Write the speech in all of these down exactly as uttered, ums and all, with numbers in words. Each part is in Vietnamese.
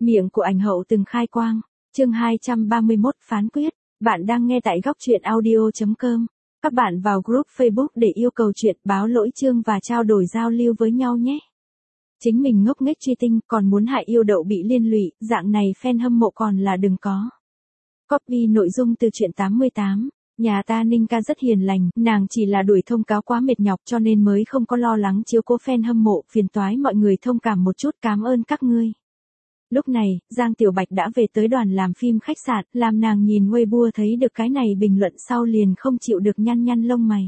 Miệng của ảnh hậu từng khai quang. Chương hai trăm ba mươi mốt phán quyết. Bạn đang nghe tại góc truyện audio chấm com. Các bạn vào group Facebook để yêu cầu chuyện, báo lỗi chương và trao đổi giao lưu với nhau nhé. Chính mình ngốc nghếch truy tinh còn muốn hại yêu đậu bị liên lụy, dạng này fan hâm mộ còn là đừng có. Copy nội dung từ truyện tám mươi tám. Nhà ta Ninh ca rất hiền lành, nàng chỉ là đuổi thông cáo quá mệt nhọc cho nên mới không có lo lắng chiếu cố fan hâm mộ, phiền toái mọi người thông cảm một chút, cảm ơn các ngươi. Lúc này, Giang Tiểu Bạch đã về tới đoàn làm phim khách sạn, làm nàng nhìn Weibo thấy được cái này bình luận sau liền không chịu được nhăn nhăn lông mày.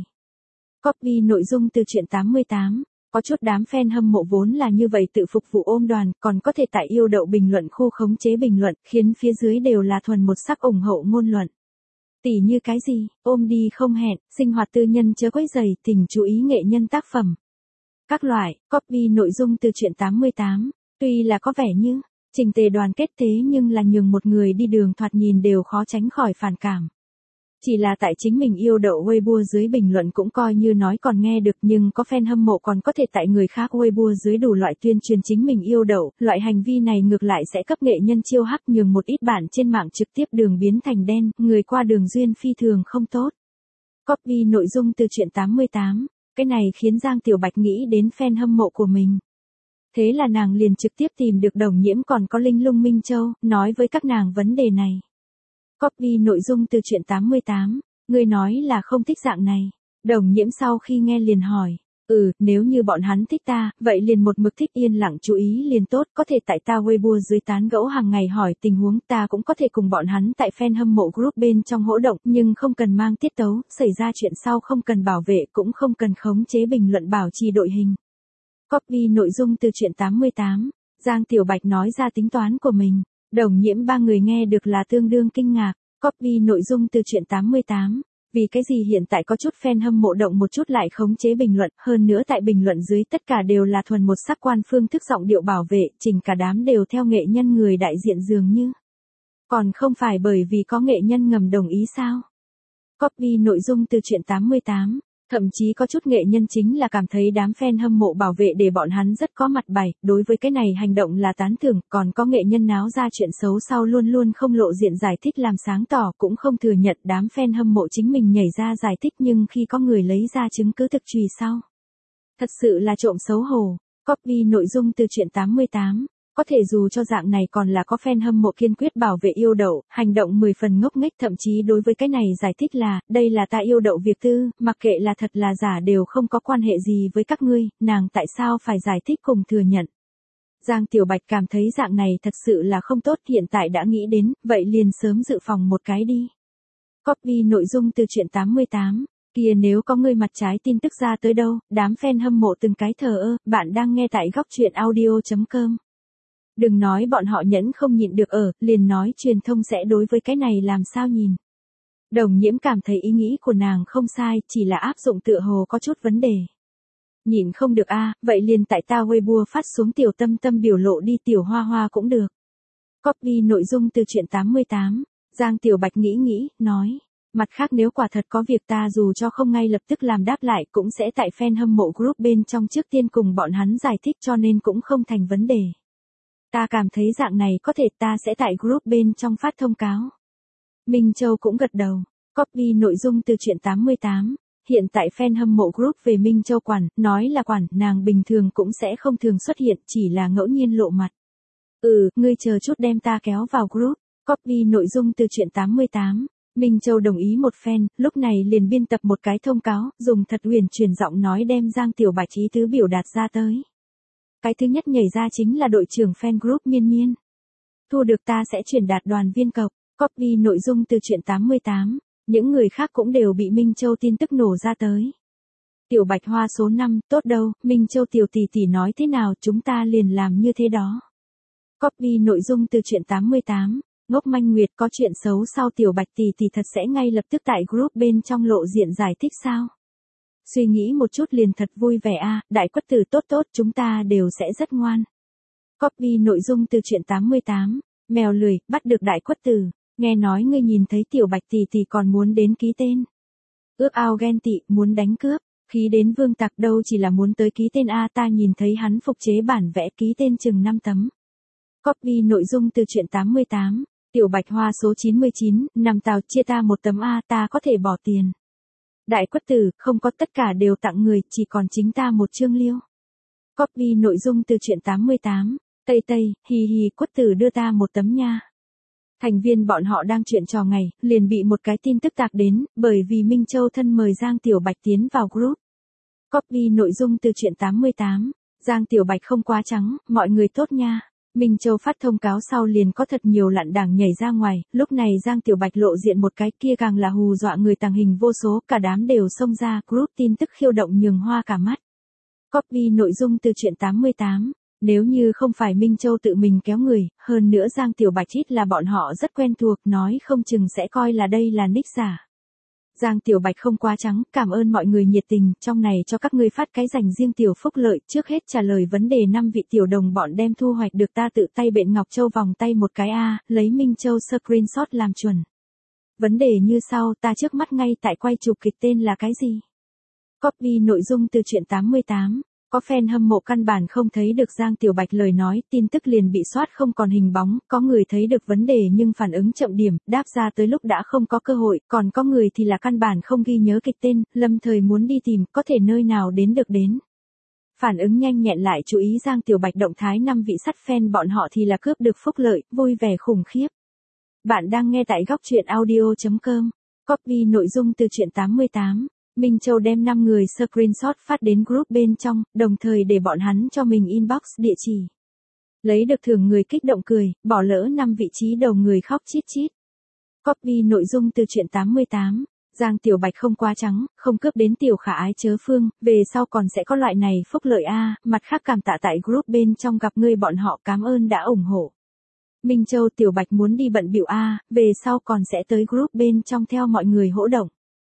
Copy nội dung từ truyện tám mươi tám. Có chút đám fan hâm mộ vốn là như vậy tự phục vụ ôm đoàn, còn có thể tại yêu đậu bình luận khu khống chế bình luận, khiến phía dưới đều là thuần một sắc ủng hộ ngôn luận. Tỷ như cái gì, ôm đi không hẹn, sinh hoạt tư nhân chớ quấy rầy, tình chú ý nghệ nhân tác phẩm. Các loại, copy nội dung từ truyện tám mươi tám. Tuy là có vẻ như chỉnh tề đoàn kết thế nhưng là nhường một người đi đường thoạt nhìn đều khó tránh khỏi phản cảm. Chỉ là tại chính mình yêu đậu Weibo dưới bình luận cũng coi như nói còn nghe được, nhưng có fan hâm mộ còn có thể tại người khác Weibo dưới đủ loại tuyên truyền chính mình yêu đậu, loại hành vi này ngược lại sẽ cấp nghệ nhân chiêu hắc, nhường một ít bạn trên mạng trực tiếp đường biến thành đen, người qua đường duyên phi thường không tốt. Copy nội dung từ truyện tám mươi tám. Cái này khiến Giang Tiểu Bạch nghĩ đến fan hâm mộ của mình. Thế là nàng liền trực tiếp tìm được Đồng Nhiễm còn có Linh Lung Minh Châu, nói với các nàng vấn đề này. Copy nội dung từ truyện tám mươi tám. Người nói là không thích dạng này. Đồng Nhiễm sau khi nghe liền hỏi. Ừ, nếu như bọn hắn thích ta, vậy liền một mực thích yên lặng chú ý liền tốt, có thể tại ta Weibo dưới tán gẫu hàng ngày hỏi tình huống, ta cũng có thể cùng bọn hắn tại fan hâm mộ group bên trong hỗ động, nhưng không cần mang tiết tấu, xảy ra chuyện sau không cần bảo vệ cũng không cần khống chế bình luận bảo trì đội hình. Copy nội dung từ truyện tám mươi tám. Giang Tiểu Bạch nói ra tính toán của mình. Đồng Nhiễm ba người nghe được là tương đương kinh ngạc. Copy nội dung từ truyện tám mươi tám. Vì cái gì hiện tại có chút fan hâm mộ động một chút lại khống chế bình luận, hơn nữa tại bình luận dưới tất cả đều là thuần một sắc quan phương thức giọng điệu bảo vệ, chỉnh cả đám đều theo nghệ nhân người đại diện dường như. Còn không phải bởi vì có nghệ nhân ngầm đồng ý sao? Copy nội dung từ truyện tám mươi tám. Thậm chí có chút nghệ nhân chính là cảm thấy đám fan hâm mộ bảo vệ để bọn hắn rất có mặt bài, đối với cái này hành động là tán thưởng, còn có nghệ nhân náo ra chuyện xấu sau luôn luôn không lộ diện giải thích làm sáng tỏ, cũng không thừa nhận đám fan hâm mộ chính mình nhảy ra giải thích, nhưng khi có người lấy ra chứng cứ thực trùy sau. Thật sự là trộm xấu hổ. Copy nội dung từ truyện tám mươi tám. Có thể dù cho dạng này còn là có fan hâm mộ kiên quyết bảo vệ yêu đậu, hành động mười phần ngốc nghếch, thậm chí đối với cái này giải thích là, đây là ta yêu đậu việc tư, mặc kệ là thật là giả đều không có quan hệ gì với các ngươi, nàng tại sao phải giải thích cùng thừa nhận. Giang Tiểu Bạch cảm thấy dạng này thật sự là không tốt, hiện tại đã nghĩ đến, vậy liền sớm dự phòng một cái đi. Copy nội dung từ truyện tám mươi tám. Kìa nếu có người mặt trái tin tức ra tới đâu, đám fan hâm mộ từng cái thờ ơ, bạn đang nghe tại góc truyện audio chấm com. Đừng nói bọn họ nhẫn không nhịn được ở, liền nói truyền thông sẽ đối với cái này làm sao nhìn. Đồng Nhiễm cảm thấy ý nghĩ của nàng không sai, chỉ là áp dụng tựa hồ có chút vấn đề. Nhìn không được a, à, vậy liền tại ta Weibo phát xuống tiểu tâm tâm biểu lộ đi, tiểu hoa hoa cũng được. Copy nội dung từ truyện tám mươi tám. Giang Tiểu Bạch nghĩ nghĩ, nói. Mặt khác nếu quả thật có việc ta dù cho không ngay lập tức làm đáp lại cũng sẽ tại fan hâm mộ group bên trong trước tiên cùng bọn hắn giải thích, cho nên cũng không thành vấn đề. Ta cảm thấy dạng này có thể ta sẽ tại group bên trong phát thông cáo. Minh Châu cũng gật đầu. Copy nội dung từ truyện tám mươi tám. Hiện tại fan hâm mộ group về Minh Châu quản, nói là quản, nàng bình thường cũng sẽ không thường xuất hiện, chỉ là ngẫu nhiên lộ mặt. Ừ, ngươi chờ chút đem ta kéo vào group. Copy nội dung từ truyện tám mươi tám. Minh Châu đồng ý một phen, lúc này liền biên tập một cái thông cáo, dùng thật huyền chuyển giọng nói đem Giang Tiểu Bạch ý tứ biểu đạt ra tới. Cái thứ nhất nhảy ra chính là đội trưởng fan group Miên Miên. Thu được ta sẽ chuyển đạt đoàn viên cộc. Copy nội dung từ truyện tám mươi tám. Những người khác cũng đều bị Minh Châu tin tức nổ ra tới. Tiểu Bạch Hoa số năm, tốt đâu, Minh Châu tiểu tỷ tỷ nói thế nào chúng ta liền làm như thế đó. Copy nội dung từ truyện tám mươi tám. Ngốc Manh Nguyệt có chuyện xấu sau Tiểu Bạch tỷ tỷ thật sẽ ngay lập tức tại group bên trong lộ diện giải thích sao? Suy nghĩ một chút liền thật vui vẻ a, à, đại quất tử tốt tốt chúng ta đều sẽ rất ngoan. Copy nội dung từ truyện tám mươi tám. Mèo lười, bắt được đại quất tử. Nghe nói ngươi nhìn thấy Tiểu Bạch tỷ tỷ còn muốn đến ký tên. Ước ao ghen tị, muốn đánh cướp. Khí đến Vương Tặc đâu chỉ là muốn tới ký tên a, ta nhìn thấy hắn phục chế bản vẽ ký tên chừng năm tấm. Copy nội dung từ truyện tám mươi tám. Tiểu Bạch Hoa số chín mươi chín, nằm tàu chia ta một tấm A ta có thể bỏ tiền. Đại Quất Tử, không có tất cả đều tặng người, chỉ còn chính ta một chương liêu. Copy nội dung từ truyện tám mươi tám. Tây Tây, hì hì Quất Tử đưa ta một tấm nha. Thành viên bọn họ đang chuyện trò ngày, liền bị một cái tin tức tạc đến, bởi vì Minh Châu thân mời Giang Tiểu Bạch tiến vào group. Copy nội dung từ truyện tám mươi tám. Giang Tiểu Bạch không quá trắng, mọi người tốt nha. Minh Châu phát thông cáo sau liền có thật nhiều lặn đảng nhảy ra ngoài, lúc này Giang Tiểu Bạch lộ diện một cái kia càng là hù dọa người tàng hình vô số, cả đám đều xông ra, group tin tức khiêu động nhường hoa cả mắt. Copy nội dung từ truyện tám mươi tám. Nếu như không phải Minh Châu tự mình kéo người, hơn nữa Giang Tiểu Bạch ít là bọn họ rất quen thuộc, nói không chừng sẽ coi là đây là nick giả. Giang Tiểu Bạch không quá trắng, cảm ơn mọi người nhiệt tình, trong này cho các ngươi phát cái dành riêng tiểu phúc lợi, trước hết trả lời vấn đề năm vị tiểu đồng bọn đem thu hoạch được ta tự tay bện Ngọc Châu vòng tay một cái A, lấy Minh Châu screenshot làm chuẩn. Vấn đề như sau, ta trước mắt ngay tại quay chụp kịch tên là cái gì? Copy nội dung từ truyện tám mươi tám. Có fan hâm mộ căn bản không thấy được Giang Tiểu Bạch lời nói, tin tức liền bị soát không còn hình bóng, có người thấy được vấn đề nhưng phản ứng chậm điểm, đáp ra tới lúc đã không có cơ hội, còn có người thì là căn bản không ghi nhớ kịch tên, lâm thời muốn đi tìm, có thể nơi nào đến được đến. Phản ứng nhanh nhẹn lại chú ý Giang Tiểu Bạch động thái năm vị sắt fan bọn họ thì là cướp được phúc lợi, vui vẻ khủng khiếp. Bạn đang nghe tại góc truyện audio chấm com. Copy nội dung từ truyện tám mươi tám. Minh Châu đem năm người screenshot phát đến group bên trong, đồng thời để bọn hắn cho mình inbox địa chỉ. Lấy được thưởng người kích động cười, bỏ lỡ năm vị trí đầu người khóc chít chít. Copy nội dung từ truyện tám mươi tám. Giang Tiểu Bạch không quá trắng, không cướp đến tiểu khả ái chớ phương, về sau còn sẽ có loại này phúc lợi A, mặt khác cảm tạ tại group bên trong gặp ngươi bọn họ cảm ơn đã ủng hộ. Minh Châu Tiểu Bạch muốn đi bận biểu A, về sau còn sẽ tới group bên trong theo mọi người hỗ động.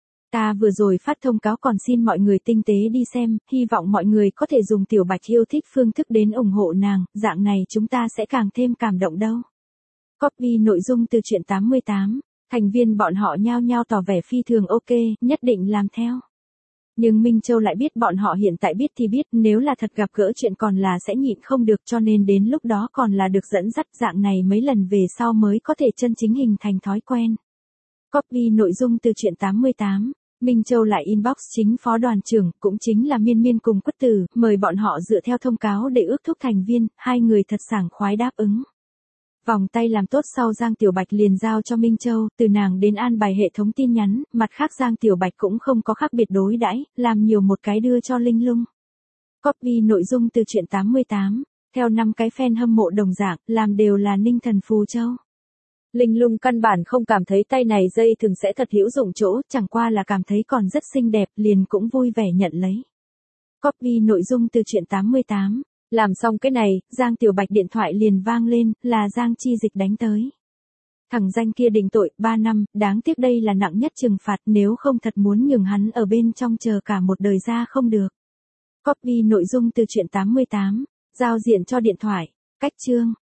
Ta vừa rồi phát thông cáo còn xin mọi người tinh tế đi xem, hy vọng mọi người có thể dùng Tiểu Bạch yêu thích phương thức đến ủng hộ nàng, dạng này chúng ta sẽ càng thêm cảm động đâu. Copy nội dung từ truyện tám mươi tám. Thành viên bọn họ nhao nhao tỏ vẻ phi thường ok, nhất định làm theo. Nhưng Minh Châu lại biết bọn họ hiện tại biết thì biết, nếu là thật gặp gỡ chuyện còn là sẽ nhịn không được, cho nên đến lúc đó còn là được dẫn dắt, dạng này mấy lần về sau mới có thể chân chính hình thành thói quen. Copy nội dung từ truyện tám mươi tám. Minh Châu lại inbox chính phó đoàn trưởng, cũng chính là Miên Miên cùng Quất Tử, mời bọn họ dựa theo thông cáo để ước thúc thành viên, hai người thật sảng khoái đáp ứng. Vòng tay làm tốt sau Giang Tiểu Bạch liền giao cho Minh Châu, từ nàng đến an bài hệ thống tin nhắn, mặt khác Giang Tiểu Bạch cũng không có khác biệt đối đãi, làm nhiều một cái đưa cho Linh Lung. Copy nội dung từ truyện tám mươi tám. Theo năm cái fan hâm mộ đồng dạng, làm đều là Ninh Thần Phù Châu. Linh Lung căn bản không cảm thấy tay này dây thường sẽ thật hữu dụng chỗ, chẳng qua là cảm thấy còn rất xinh đẹp, liền cũng vui vẻ nhận lấy. Copy nội dung từ truyện tám mươi tám. Làm xong cái này, Giang Tiểu Bạch điện thoại liền vang lên, là Giang Chi Dịch đánh tới. Thằng danh kia định tội, ba năm, đáng tiếc đây là nặng nhất trừng phạt, nếu không thật muốn nhường hắn ở bên trong chờ cả một đời ra không được. Copy nội dung từ truyện tám mươi tám. Giao diện cho điện thoại. Cách chương.